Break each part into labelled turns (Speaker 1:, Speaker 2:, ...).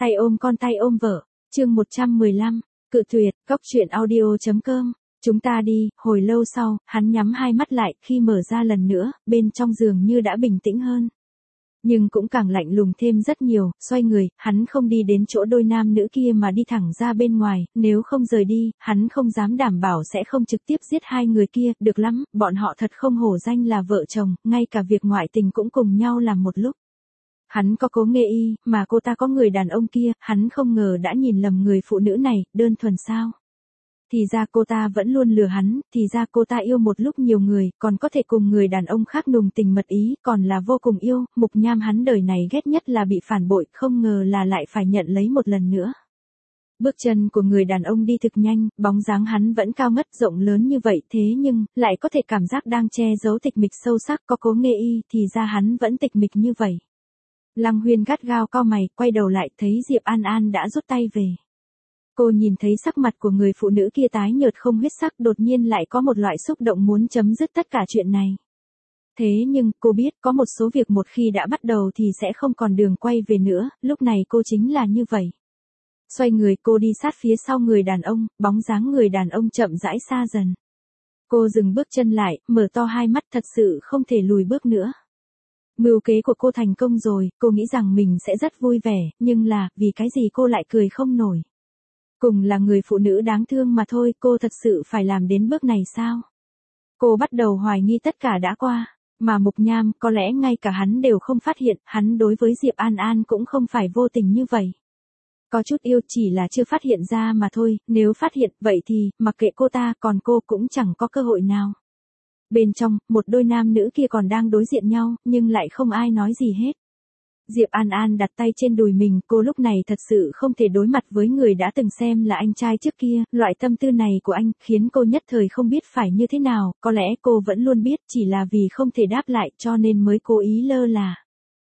Speaker 1: Tay ôm con tay ôm vợ, chương 115, cự tuyệt, góc truyện audio.com. Chúng ta đi, hồi lâu sau, hắn nhắm hai mắt lại, khi mở ra lần nữa, bên trong giường như đã bình tĩnh hơn. Nhưng cũng càng lạnh lùng thêm rất nhiều, xoay người, hắn không đi đến chỗ đôi nam nữ kia mà đi thẳng ra bên ngoài, nếu không rời đi, hắn không dám đảm bảo sẽ không trực tiếp giết hai người kia, được lắm, bọn họ thật không hổ danh là vợ chồng, ngay cả việc ngoại tình cũng cùng nhau làm một lúc. Hắn có Cố Nghê Y, mà cô ta có người đàn ông kia, hắn không ngờ đã nhìn lầm người phụ nữ này, đơn thuần sao. Thì ra cô ta vẫn luôn lừa hắn, thì ra cô ta yêu một lúc nhiều người, còn có thể cùng người đàn ông khác nồng tình mật ý, còn là vô cùng yêu, Mục Nham hắn đời này ghét nhất là bị phản bội, không ngờ là lại phải nhận lấy một lần nữa. Bước chân của người đàn ông đi thực nhanh, bóng dáng hắn vẫn cao ngất rộng lớn như vậy thế nhưng, lại có thể cảm giác đang che giấu tịch mịch sâu sắc có Cố Nghê Y, thì ra hắn vẫn tịch mịch như vậy. Lăng Huyên gắt gao cau mày, quay đầu lại thấy Diệp An An đã rút tay về. Cô nhìn thấy sắc mặt của người phụ nữ kia tái nhợt không huyết sắc, đột nhiên lại có một loại xúc động muốn chấm dứt tất cả chuyện này. Thế nhưng, cô biết có một số việc một khi đã bắt đầu thì sẽ không còn đường quay về nữa, lúc này cô chính là như vậy. Xoay người cô đi sát phía sau người đàn ông, bóng dáng người đàn ông chậm rãi xa dần. Cô dừng bước chân lại, mở to hai mắt thật sự không thể lùi bước nữa. Mưu kế của cô thành công rồi, cô nghĩ rằng mình sẽ rất vui vẻ, nhưng là, vì cái gì cô lại cười không nổi. Cùng là người phụ nữ đáng thương mà thôi, cô thật sự phải làm đến bước này sao? Cô bắt đầu hoài nghi tất cả đã qua, mà Mục Nham, có lẽ ngay cả hắn đều không phát hiện, hắn đối với Diệp An An cũng không phải vô tình như vậy. Có chút yêu chỉ là chưa phát hiện ra mà thôi, nếu phát hiện, vậy thì, mặc kệ cô ta, còn cô cũng chẳng có cơ hội nào. Bên trong, một đôi nam nữ kia còn đang đối diện nhau, nhưng lại không ai nói gì hết. Diệp An An đặt tay trên đùi mình, cô lúc này thật sự không thể đối mặt với người đã từng xem là anh trai trước kia, loại tâm tư này của anh, khiến cô nhất thời không biết phải như thế nào, có lẽ cô vẫn luôn biết, chỉ là vì không thể đáp lại cho nên mới cố ý lơ là.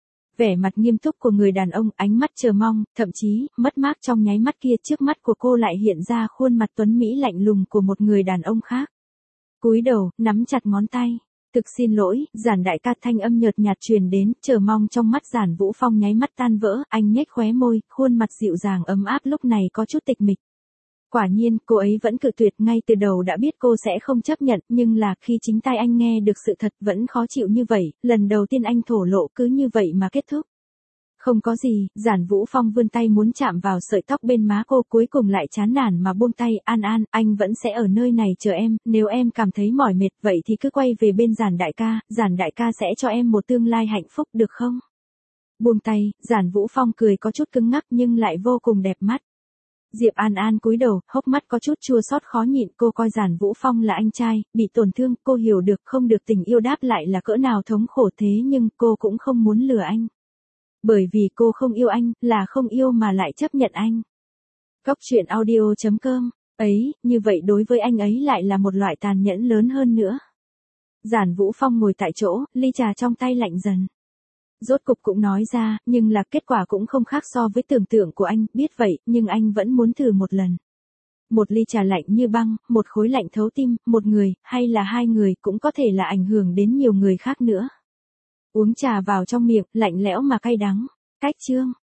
Speaker 1: Vẻ mặt nghiêm túc của người đàn ông, ánh mắt chờ mong, thậm chí, mất mát trong nháy mắt kia trước mắt của cô lại hiện ra khuôn mặt tuấn mỹ lạnh lùng của một người đàn ông khác. Cúi đầu, nắm chặt ngón tay. Thực xin lỗi, Giản đại ca, thanh âm nhợt nhạt truyền đến, chờ mong trong mắt Giản Vũ Phong nháy mắt tan vỡ, anh nhếch khóe môi, khuôn mặt dịu dàng ấm áp lúc này có chút tịch mịch. Quả nhiên, cô ấy vẫn cự tuyệt, ngay từ đầu đã biết cô sẽ không chấp nhận, nhưng là khi chính tai anh nghe được sự thật vẫn khó chịu như vậy, lần đầu tiên anh thổ lộ cứ như vậy mà kết thúc. Không có gì, Giản Vũ Phong vươn tay muốn chạm vào sợi tóc bên má cô, cuối cùng lại chán nản mà buông tay. An An, anh vẫn sẽ ở nơi này chờ em, nếu em cảm thấy mỏi mệt vậy thì cứ quay về bên Giản đại ca sẽ cho em một tương lai hạnh phúc được không? Buông tay, Giản Vũ Phong cười có chút cứng ngắc nhưng lại vô cùng đẹp mắt. Diệp An An cúi đầu, hốc mắt có chút chua xót khó nhịn, cô coi Giản Vũ Phong là anh trai, bị tổn thương, cô hiểu được không được tình yêu đáp lại là cỡ nào thống khổ, thế nhưng cô cũng không muốn lừa anh. Bởi vì cô không yêu anh, là không yêu mà lại chấp nhận anh. Góc truyện audio.com, ấy, như vậy đối với anh ấy lại là một loại tàn nhẫn lớn hơn nữa. Giản Vũ Phong ngồi tại chỗ, ly trà trong tay lạnh dần. Rốt cục cũng nói ra, nhưng là kết quả cũng không khác so với tưởng tượng của anh, biết vậy, nhưng anh vẫn muốn thử một lần. Một ly trà lạnh như băng, một khối lạnh thấu tim, một người, hay là hai người, cũng có thể là ảnh hưởng đến nhiều người khác nữa. Uống trà vào trong miệng, lạnh lẽo mà cay đắng. Cách chương.